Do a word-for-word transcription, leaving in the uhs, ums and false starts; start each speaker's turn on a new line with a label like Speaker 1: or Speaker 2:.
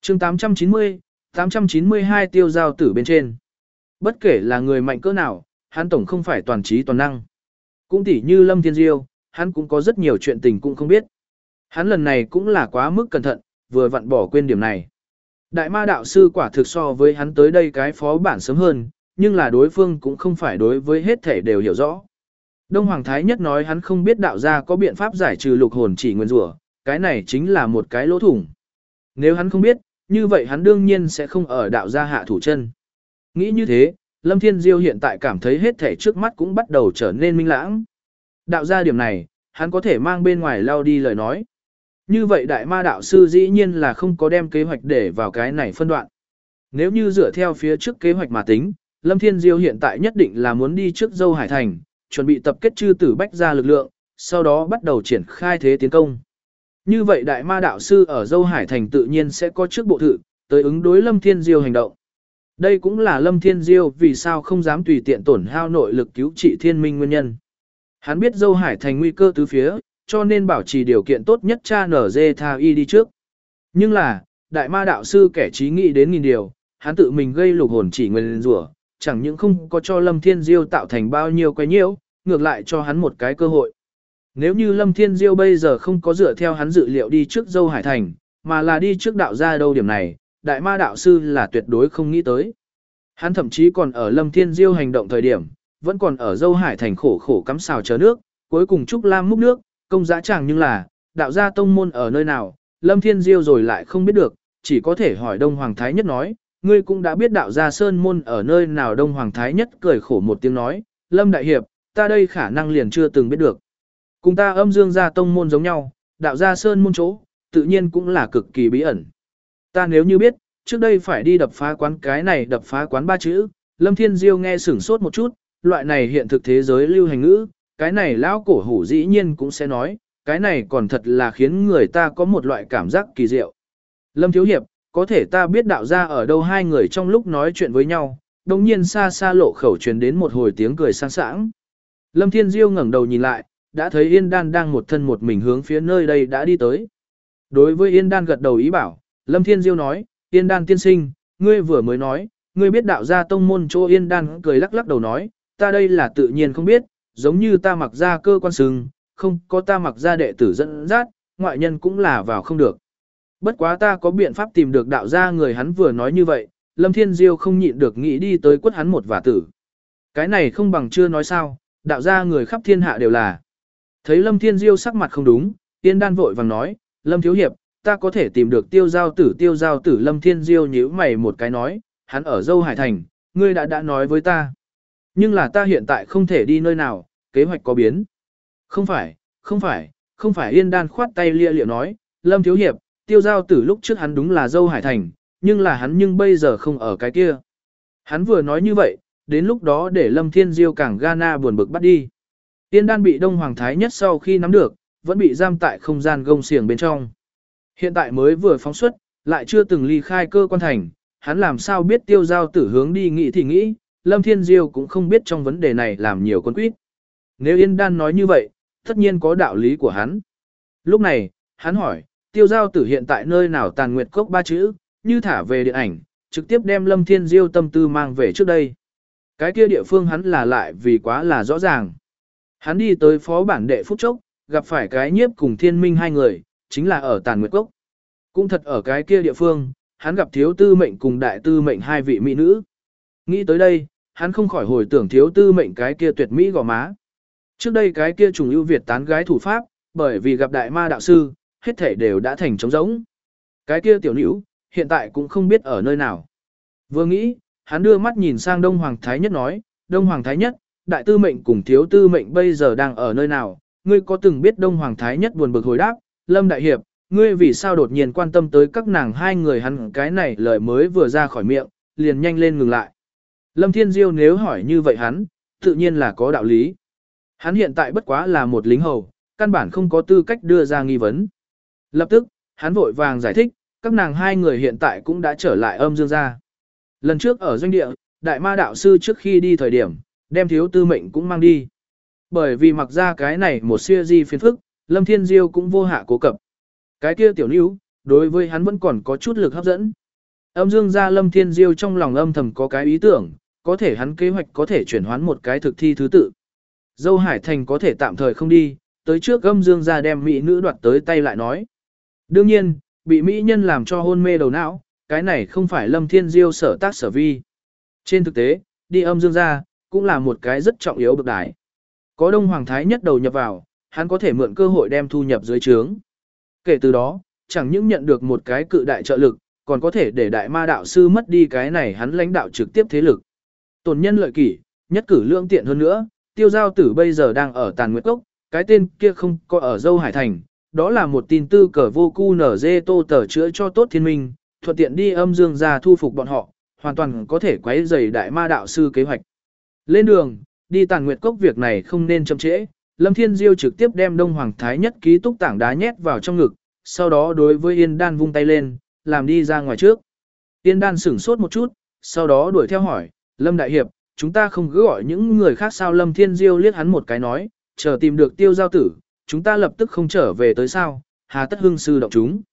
Speaker 1: chương tám trăm chín mươi, tám trăm chín mươi hai tiêu giao tử bên trên. Bất kể là người mạnh cỡ nào, hắn tổng không phải toàn trí toàn năng. Cũng tỉ như Lâm Thiên Diêu, hắn cũng có rất nhiều chuyện tình cũng không biết. Hắn lần này cũng là quá mức cẩn thận, vừa vặn bỏ quên điểm này. Đại ma đạo sư quả thực so với hắn tới đây cái phó bản sớm hơn, nhưng là đối phương cũng không phải đối với hết thể đều hiểu rõ. Đông Hoàng Thái Nhất nói hắn không biết đạo gia có biện pháp giải trừ lục hồn chỉ nguyên rủa, cái này chính là một cái lỗ thủng. Nếu hắn không biết, như vậy hắn đương nhiên sẽ không ở đạo gia hạ thủ chân. Nghĩ như thế, Lâm Thiên Diêu hiện tại cảm thấy hết thể trước mắt cũng bắt đầu trở nên minh lãng. Đạo gia điểm này, hắn có thể mang bên ngoài lao đi lời nói. Như vậy đại ma đạo sư dĩ nhiên là không có đem kế hoạch để vào cái này phân đoạn. Nếu như dựa theo phía trước kế hoạch mà tính, Lâm Thiên Diêu hiện tại nhất định là muốn đi trước Dâu Hải Thành, chuẩn bị tập kết chư tử bách ra lực lượng, sau đó bắt đầu triển khai thế tiến công. Như vậy đại ma đạo sư ở Dâu Hải Thành tự nhiên sẽ có trước bộ thự, tới ứng đối Lâm Thiên Diêu hành động. Đây cũng là Lâm Thiên Diêu vì sao không dám tùy tiện tổn hao nội lực cứu trị thiên minh nguyên nhân. Hắn biết Dâu Hải Thành nguy cơ tứ phía, cho nên bảo trì điều kiện tốt nhất cha nở dê tha y đi trước. Nhưng là, đại ma đạo sư kẻ trí nghĩ đến nghìn điều, hắn tự mình gây lục hồn chỉ nguyên rủa, chẳng những không có cho Lâm Thiên Diêu tạo thành bao nhiêu quấy nhiễu, ngược lại cho hắn một cái cơ hội. Nếu như Lâm Thiên Diêu bây giờ không có dựa theo hắn dự liệu đi trước Dâu Hải Thành, mà là đi trước đạo gia đâu điểm này, đại ma đạo sư là tuyệt đối không nghĩ tới. Hắn thậm chí còn ở Lâm Thiên Diêu hành động thời điểm, vẫn còn ở Dâu Hải Thành khổ khổ cắm xào chờ nước, cuối cùng Trúc Lam múc nước, công dã chẳng nhưng là, đạo gia tông môn ở nơi nào, Lâm Thiên Diêu rồi lại không biết được, chỉ có thể hỏi Đông Hoàng Thái Nhất nói, ngươi cũng đã biết đạo gia sơn môn ở nơi nào. Đông Hoàng Thái Nhất cười khổ một tiếng nói, Lâm Đại Hiệp, ta đây khả năng liền chưa từng biết được. Cùng ta âm dương gia tông môn giống nhau, đạo gia sơn môn chỗ, tự nhiên cũng là cực kỳ bí ẩn. Ta nếu như biết, trước đây phải đi đập phá quán cái này đập phá quán ba chữ, Lâm Thiên Diêu nghe sửng sốt một chút, loại này hiện thực thế giới lưu hành ngữ, cái này lão cổ hủ dĩ nhiên cũng sẽ nói, cái này còn thật là khiến người ta có một loại cảm giác kỳ diệu. Lâm Thiếu Hiệp, có thể ta biết đạo gia ở đâu. Hai người trong lúc nói chuyện với nhau, đồng nhiên xa xa lộ khẩu truyền đến một hồi tiếng cười sang sảng. Lâm Thiên Diêu ngẩng đầu nhìn lại, đã thấy Yên Đan đang một thân một mình hướng phía nơi đây đã đi tới. Đối với Yên Đan gật đầu ý bảo, Lâm Thiên Diêu nói, Yên Đan tiên sinh, ngươi vừa mới nói, ngươi biết đạo gia tông môn chỗ. Yên Đan cười lắc lắc đầu nói, ta đây là tự nhiên không biết, giống như ta mặc ra cơ quan sừng, không có ta mặc ra đệ tử dẫn dắt, ngoại nhân cũng là vào không được. Bất quá ta có biện pháp tìm được đạo gia người. Hắn vừa nói như vậy, Lâm Thiên Diêu không nhịn được nghĩ đi tới quất hắn một vả tử. Cái này không bằng chưa nói sao, đạo gia người khắp thiên hạ đều là. Thấy Lâm Thiên Diêu sắc mặt không đúng, Tiên Đan vội vàng nói, Lâm Thiếu Hiệp, ta có thể tìm được tiêu giao tử. Tiêu giao tử. Lâm Thiên Diêu nhíu mày một cái nói, hắn ở Dâu Hải Thành, ngươi đã đã nói với ta. Nhưng là ta hiện tại không thể đi nơi nào, kế hoạch có biến. Không phải, không phải, không phải. Yên Đan khoát tay lia lịa nói, Lâm Thiếu Hiệp, tiêu giao tử lúc trước hắn đúng là Dâu Hải Thành, nhưng là hắn nhưng bây giờ không ở cái kia. Hắn vừa nói như vậy, đến lúc đó để Lâm Thiên Diêu càng Ghana buồn bực bắt đi. Tiên Đan bị Đông Hoàng Thái Nhất sau khi nắm được, vẫn bị giam tại không gian gông xiềng bên trong. Hiện tại mới vừa phóng xuất, lại chưa từng ly khai cơ quan thành, hắn làm sao biết tiêu giao tử hướng đi nghĩ thì nghĩ, Lâm Thiên Diêu cũng không biết trong vấn đề này làm nhiều con quýt. Nếu Yên Đan nói như vậy, tất nhiên có đạo lý của hắn. Lúc này, hắn hỏi, tiêu giao tử hiện tại nơi nào? Tàn Nguyệt Cốc ba chữ, như thả về điện ảnh, trực tiếp đem Lâm Thiên Diêu tâm tư mang về trước đây. Cái kia địa phương hắn là lại vì quá là rõ ràng. Hắn đi tới phó bản đệ phút chốc, gặp phải cái nhiếp cùng thiên minh hai người, chính là ở Tàn Nguyệt Cốc. Cũng thật ở cái kia địa phương, hắn gặp thiếu tư mệnh cùng đại tư mệnh hai vị mỹ nữ. Nghĩ tới đây, hắn không khỏi hồi tưởng thiếu tư mệnh cái kia tuyệt mỹ gò má. Trước đây cái kia trùng ưu việt tán gái thủ pháp, bởi vì gặp đại ma đạo sư, hết thể đều đã thành trống rỗng. Cái kia tiểu nữ, hiện tại cũng không biết ở nơi nào. Vừa nghĩ, hắn đưa mắt nhìn sang Đông Hoàng Thái Nhất nói, Đông Hoàng Thái Nhất, đại tư mệnh cùng thiếu tư mệnh bây giờ đang ở nơi nào? Ngươi có từng biết? Đông Hoàng Thái Nhất buồn bực hồi đáp, Lâm Đại Hiệp, ngươi vì sao đột nhiên quan tâm tới các nàng hai người? Hắn cái này lời mới vừa ra khỏi miệng, liền nhanh lên ngừng lại. Lâm Thiên Diêu nếu hỏi như vậy hắn, tự nhiên là có đạo lý. Hắn hiện tại bất quá là một lính hầu, căn bản không có tư cách đưa ra nghi vấn. Lập tức, hắn vội vàng giải thích, các nàng hai người hiện tại cũng đã trở lại âm dương gia. Lần trước ở doanh địa, đại ma đạo sư trước khi đi thời điểm, đem thiếu tư mệnh cũng mang đi. Bởi vì mặc ra cái này một siêu di phiền phức, Lâm Thiên Diêu cũng vô hạ cố cập. Cái kia tiểu níu, đối với hắn vẫn còn có chút lực hấp dẫn. Âm dương gia Lâm Thiên Diêu trong lòng âm thầm có cái ý tưởng, có thể hắn kế hoạch có thể chuyển hoán một cái thực thi thứ tự. Dâu Hải Thành có thể tạm thời không đi, tới trước âm dương gia đem mỹ nữ đoạt tới tay lại nói. Đương nhiên, bị mỹ nhân làm cho hôn mê đầu não, cái này không phải Lâm Thiên Diêu sở tác sở vi. Trên thực tế, đi âm dương gia cũng là một cái rất trọng yếu bậc đại. Có Đông Hoàng Thái nhất đầu nhập vào, hắn có thể mượn cơ hội đem thu nhập dưới trướng. Kể từ đó, chẳng những nhận được một cái cự đại trợ lực, còn có thể để đại ma đạo sư mất đi cái này hắn lãnh đạo trực tiếp thế lực. Tổn nhân lợi kỷ, nhất cử lương tiện hơn nữa, tiêu giao tử bây giờ đang ở Tàn Nguyệt Cốc, cái tên kia không có ở Dâu Hải Thành, đó là một tin tư cờ vô cu nở dê tô tờ chữa cho tốt thiên minh, thuận tiện đi âm dương ra thu phục bọn họ, hoàn toàn có thể quấy rầy đại ma đạo sư kế hoạch. Lên đường, đi Tàn Nguyệt Cốc việc này không nên chậm trễ, Lâm Thiên Diêu trực tiếp đem Đông Hoàng Thái nhất ký túc tảng đá nhét vào trong ngực, sau đó đối với Yên Đan vung tay lên, làm đi ra ngoài trước. Yên Đan sửng sốt một chút, sau đó đuổi theo hỏi, Lâm Đại Hiệp, chúng ta không cứ gọi những người khác sao? Lâm Thiên Diêu liếc hắn một cái nói, chờ tìm được tiêu giao tử, chúng ta lập tức không trở về tới sao, hà tất hưng sư động chúng.